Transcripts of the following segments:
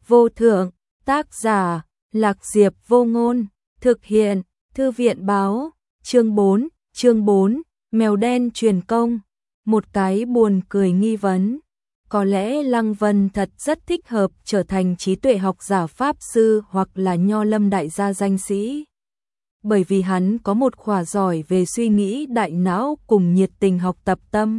vô thượng, tác giả, Lạc Diệp Vô Ngôn, thực hiện, Thư viện báo, chương 4, mèo đen truyền công, một cái buồn cười nghi vấn. Có lẽ Lăng Vân thật rất thích hợp trở thành trí tuệ học giả pháp sư hoặc là nho lâm đại gia danh sĩ. Bởi vì hắn có một khỏa giỏi về suy nghĩ đại não cùng nhiệt tình học tập tâm.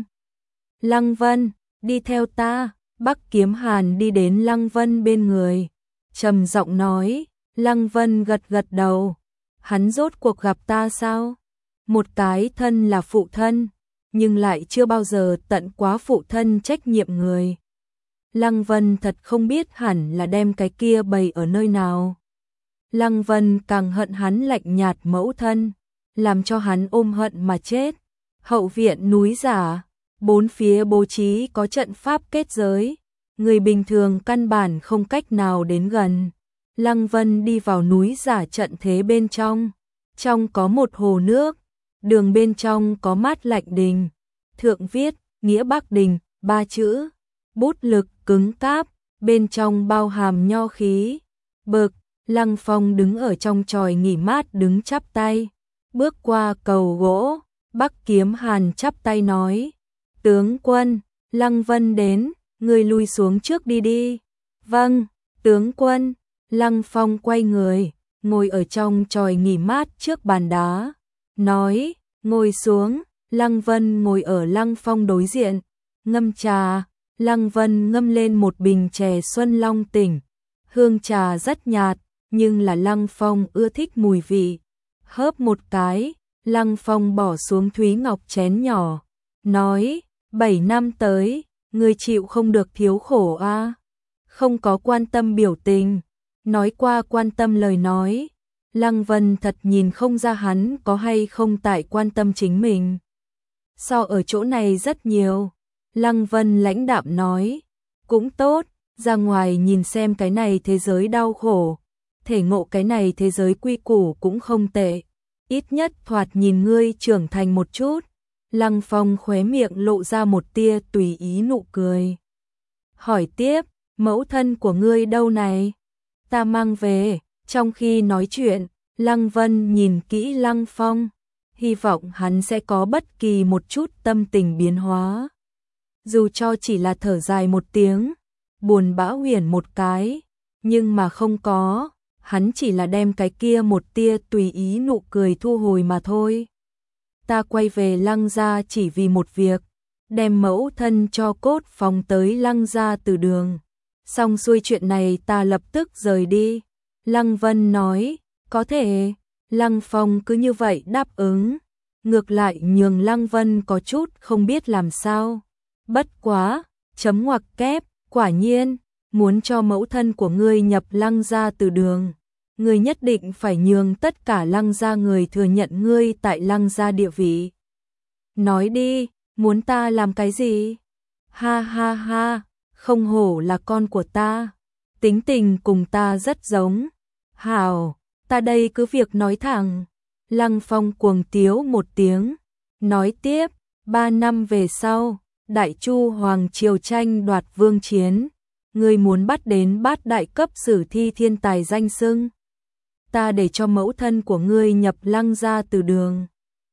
Lăng Vân, đi theo ta. Bắc Kiếm Hàn đi đến Lăng Vân bên người, trầm giọng nói. Lăng Vân gật gật đầu. Hắn rốt cuộc gặp ta sao? Một cái thân là phụ thân, nhưng lại chưa bao giờ tận quá phụ thân trách nhiệm người. Lăng Vân thật không biết hẳn là đem cái kia bày ở nơi nào. Lăng Vân càng hận hắn lạnh nhạt mẫu thân, làm cho hắn ôm hận mà chết. Hậu viện núi giả, bốn phía bố trí có trận pháp kết giới, người bình thường căn bản không cách nào đến gần. Lăng Vân đi vào núi giả trận thế bên trong có một hồ nước, đường bên trong có mát lạnh đình, thượng viết Nghĩa Bắc Đình 3 chữ, bút lực cứng cáp, bên trong bao hàm nho khí. Bực, Lăng Phong đứng ở trong chòi nghỉ mát đứng chắp tay, bước qua cầu gỗ. Bắc Kiếm Hàn chắp tay nói: tướng quân, Lăng Vân đến, người lui xuống trước đi đi. Vâng, tướng quân. Lăng Phong quay người, ngồi ở trong chòi nghỉ mát trước bàn đá, nói: ngồi xuống. Lăng Vân ngồi ở Lăng Phong đối diện, ngâm trà. Lăng Vân ngâm lên một bình chè Xuân Long Tỉnh, hương trà rất nhạt, nhưng là Lăng Phong ưa thích mùi vị. Hớp một cái, Lăng Phong bỏ xuống thúy ngọc chén nhỏ, nói: 7 năm tới, người chịu không được thiếu khổ a. Không có quan tâm biểu tình, nói qua quan tâm lời nói. Lăng Vân thật nhìn không ra hắn có hay không tại quan tâm chính mình. So ở chỗ này rất nhiều. Lăng Vân lãnh đạm nói: cũng tốt, ra ngoài nhìn xem cái này thế giới đau khổ, thể ngộ cái này thế giới quy củ cũng không tệ. Ít nhất thoạt nhìn ngươi trưởng thành một chút. Lăng Phong khóe miệng lộ ra một tia tùy ý nụ cười. Hỏi tiếp: mẫu thân của ngươi đâu này? Ta mang về. Trong khi nói chuyện, Lăng Vân nhìn kỹ Lăng Phong, hy vọng hắn sẽ có bất kỳ một chút tâm tình biến hóa. Dù cho chỉ là thở dài một tiếng, buồn bã huyền một cái, nhưng mà không có, hắn chỉ là đem cái kia một tia tùy ý nụ cười thu hồi mà thôi. Ta quay về Lăng gia chỉ vì một việc, đem mẫu thân cho cốt phóng tới Lăng gia từ đường. Xong xuôi chuyện này ta lập tức rời đi. Lăng Vân nói: có thể. Lăng Phong cứ như vậy đáp ứng, ngược lại nhường Lăng Vân có chút không biết làm sao. Bất quá, chấm ngoặc kép, quả nhiên, muốn cho mẫu thân của ngươi nhập Lăng gia từ đường, ngươi nhất định phải nhường tất cả Lăng gia người thừa nhận ngươi tại Lăng gia địa vị. Nói đi, muốn ta làm cái gì? Ha ha ha, không hổ là con của ta, tính tình cùng ta rất giống. Hảo, ta đây cứ việc nói thẳng. Lăng Phong cuồng tiếu một tiếng, nói tiếp: 3 năm về sau, Đại Chu Hoàng triều tranh đoạt vương chiến, ngươi muốn bắt đến bát đại cấp sử thi thiên tài danh xưng. Ta để cho mẫu thân của ngươi nhập Lăng gia từ đường.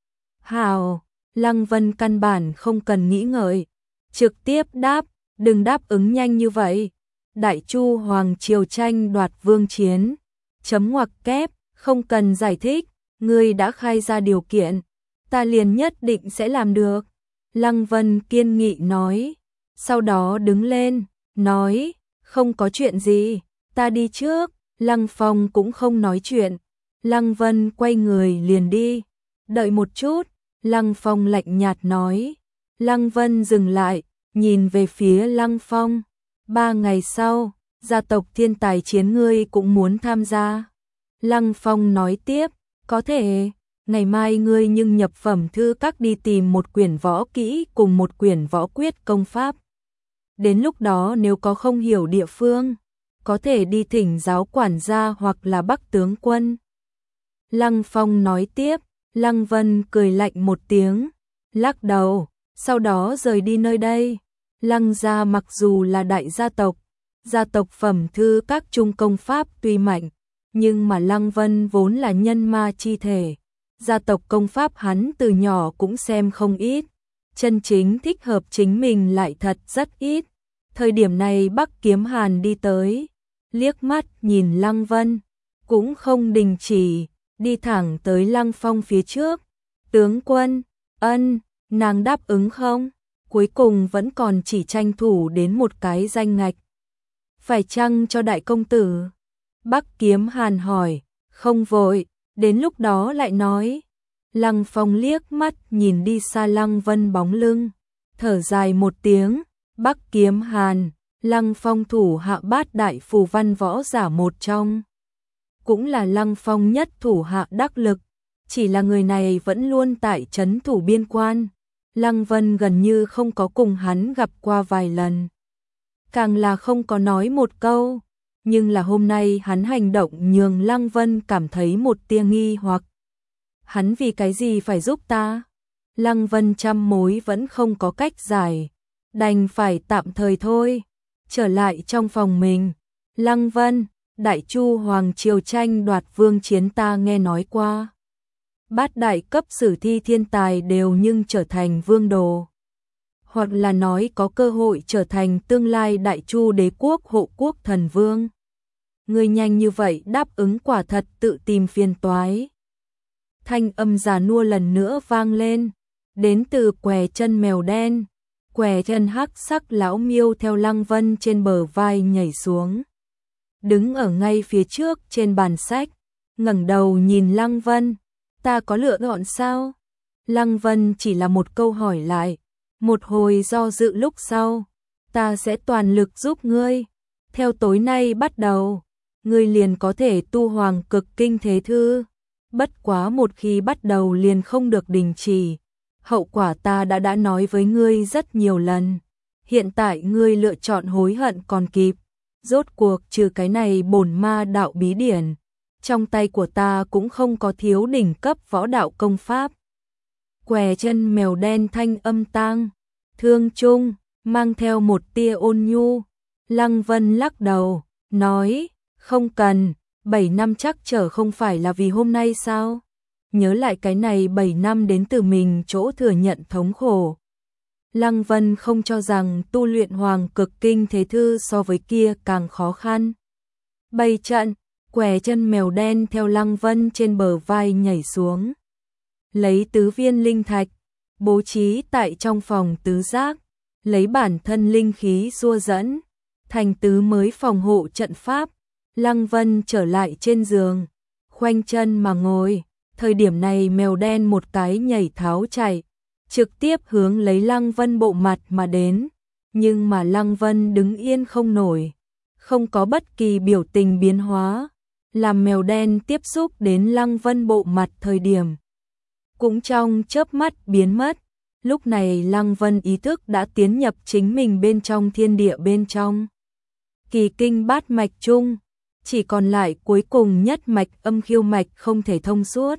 Hảo, Lăng Vân căn bản không cần nghĩ ngợi, trực tiếp đáp: đừng đáp ứng nhanh như vậy. Đại Chu Hoàng triều tranh đoạt vương chiến, chấm ngoặc kép, không cần giải thích, ngươi đã khai ra điều kiện, ta liền nhất định sẽ làm được. Lăng Vân kiên nghị nói, sau đó đứng lên, nói: không có chuyện gì, ta đi trước. Lăng Phong cũng không nói chuyện, Lăng Vân quay người liền đi. Đợi một chút, Lăng Phong lạnh nhạt nói. Lăng Vân dừng lại, nhìn về phía Lăng Phong: 3 ngày sau, gia tộc thiên tài chiến ngươi cũng muốn tham gia. Lăng Phong nói tiếp: có thể, ngày mai ngươi nhưng nhập phẩm thư các đi tìm một quyển võ kỹ cùng một quyển võ quyết công pháp. Đến lúc đó nếu có không hiểu địa phương, có thể đi thỉnh giáo quản gia hoặc là Bắc tướng quân. Lăng Phong nói tiếp. Lăng Vân cười lạnh một tiếng, lắc đầu, sau đó rời đi nơi đây. Lăng gia mặc dù là đại gia tộc, Gia tộc phẩm thư các trung công pháp tuy mạnh, nhưng mà Lăng Vân vốn là nhân ma chi thể. Gia tộc công pháp hắn từ nhỏ cũng xem không ít, chân chính thích hợp chính mình lại thật rất ít. Thời điểm này Bắc Kiếm Hàn đi tới, liếc mắt nhìn Lăng Vân, cũng không đình chỉ, đi thẳng tới Lăng Phong phía trước. Tướng quân, ân, nàng đáp ứng không? Cuối cùng vẫn còn chỉ tranh thủ đến một cái danh ngạch. Phải chăng cho đại công tử? Bắc Kiếm Hàn hỏi, không vội, đến lúc đó lại nói. Lăng Phong liếc mắt nhìn đi xa Lăng Vân bóng lưng, thở dài một tiếng. Bắc Kiếm Hàn, Lăng Phong thủ hạ bát đại phù văn võ giả một trong, cũng là Lăng Phong nhất thủ hạ đắc lực, chỉ là người này vẫn luôn tại trấn thủ biên quan. Lăng Vân gần như không có cùng hắn gặp qua vài lần, càng là không có nói một câu, nhưng là hôm nay hắn hành động nhường Lăng Vân cảm thấy một tia nghi hoặc. Hắn vì cái gì phải giúp ta? Lăng Vân trăm mối vẫn không có cách giải, đành phải tạm thời thôi. Trở lại trong phòng mình, Lăng Vân, Đại Chu Hoàng triều tranh đoạt vương chiến ta nghe nói qua. Bát đại cấp sử thi thiên tài đều nhưng trở thành vương đồ, hoặc là nói có cơ hội trở thành tương lai Đại Chu đế quốc hộ quốc thần vương. Người nhanh như vậy đáp ứng quả thật tự tìm phiền toái. Thanh âm già nua lần nữa vang lên, đến từ Què Chân mèo đen. Què Chân hắc sắc lão miêu theo Lăng Vân trên bờ vai nhảy xuống, đứng ở ngay phía trước trên bàn sách, ngẩng đầu nhìn Lăng Vân. Ta có lựa chọn sao? Lăng Vân chỉ là một câu hỏi lại, một hồi do dự lúc sau, ta sẽ toàn lực giúp ngươi. Theo tối nay bắt đầu, ngươi liền có thể tu Hoàng Cực Kinh Thế Thư. Bất quá một khi bắt đầu liền không được đình chỉ. Hậu quả ta đã nói với ngươi rất nhiều lần. Hiện tại ngươi lựa chọn hối hận còn kịp. Rốt cuộc trừ cái này bổn ma đạo bí điển, trong tay của ta cũng không có thiếu đỉnh cấp võ đạo công pháp. Què Chân mèo đen thanh âm tang thương chung, mang theo một tia ôn nhu. Lăng Vân lắc đầu, nói, không cần, 7 năm chắc trở không phải là vì hôm nay sao? Nhớ lại cái này 7 năm đến từ mình chỗ thừa nhận thống khổ. Lăng Vân không cho rằng tu luyện Hoàng Cực Kinh Thế Thư so với kia càng khó khăn. Bày trận, Què Chân mèo đen theo Lăng Vân trên bờ vai nhảy xuống, lấy tứ viên linh thạch, bố trí tại trong phòng tứ giác, lấy bản thân linh khí xua dẫn, thành tứ mới phòng hộ trận pháp. Lăng Vân trở lại trên giường, khoanh chân mà ngồi. Thời điểm này mèo đen một cái nhảy tháo chạy, trực tiếp hướng lấy Lăng Vân bộ mặt mà đến. Nhưng mà Lăng Vân đứng yên không nổi, không có bất kỳ biểu tình biến hóa. Làm mèo đen tiếp xúc đến Lăng Vân bộ mặt thời điểm, cũng trong chớp mắt biến mất. Lúc này Lăng Vân ý thức đã tiến nhập chính mình bên trong thiên địa bên trong. Kỳ kinh bát mạch chung, chỉ còn lại cuối cùng nhất mạch âm khiêu mạch không thể thông suốt.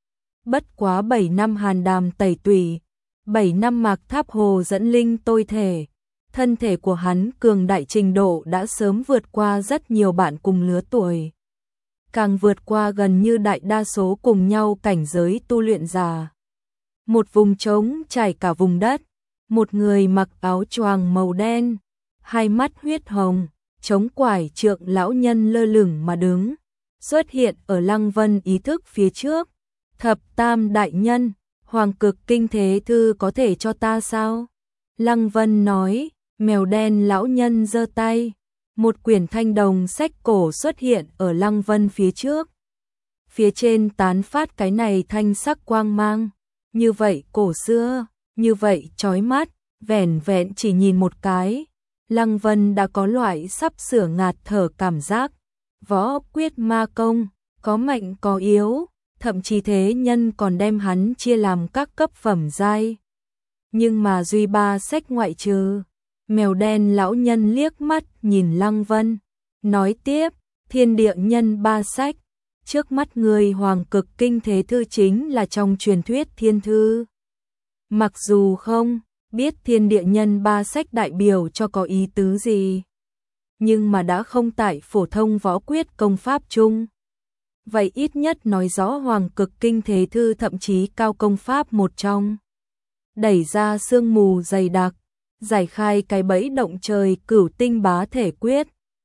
Bất quá 7 năm hàn đàm tẩy tủy, 7 năm mạc tháp hồ dẫn linh tôi thể, thân thể của hắn cường đại trình độ đã sớm vượt qua rất nhiều bạn cùng lứa tuổi, càng vượt qua gần như đại đa số cùng nhau cảnh giới tu luyện giả. Một vùng trống trải cả vùng đất, một người mặc áo choàng màu đen, hai mắt huyết hồng, chống quải trượng lão nhân lơ lửng mà đứng, xuất hiện ở Lăng Vân ý thức phía trước. Thập Tam đại nhân, Hoàng Cực Kinh Thế Thư có thể cho ta sao? Lăng Vân nói. Mèo đen lão nhân giơ tay, một quyển thanh đồng sách cổ xuất hiện ở Lăng Vân phía trước. Phía trên tán phát cái này thanh sắc quang mang, như vậy cổ xưa, như vậy chói mắt, vẻn vẹn chỉ nhìn một cái, Lăng Vân đã có loại sắp sửa ngạt thở cảm giác. Võ quyết ma công, có mạnh có yếu, thậm chí thế nhân còn đem hắn chia làm các cấp phẩm giai. Nhưng mà duy ba sách ngoại trừ. Mèo đen lão nhân liếc mắt nhìn Lăng Vân, nói tiếp, thiên địa nhân ba sách, trước mắt người Hoàng Cực Kinh Thế Thư chính là trong truyền thuyết thiên thư. Mặc dù không biết thiên địa nhân ba sách đại biểu cho có ý tứ gì, nhưng mà đã không tại phổ thông võ quyết công pháp chung. Vậy ít nhất nói rõ Hoàng Cực Kinh Thế Thư thậm chí cao công pháp một trong. Đẩy ra sương mù dày đặc, giải khai cái bẫy động trời Cửu Tinh Bá Thể Quyết,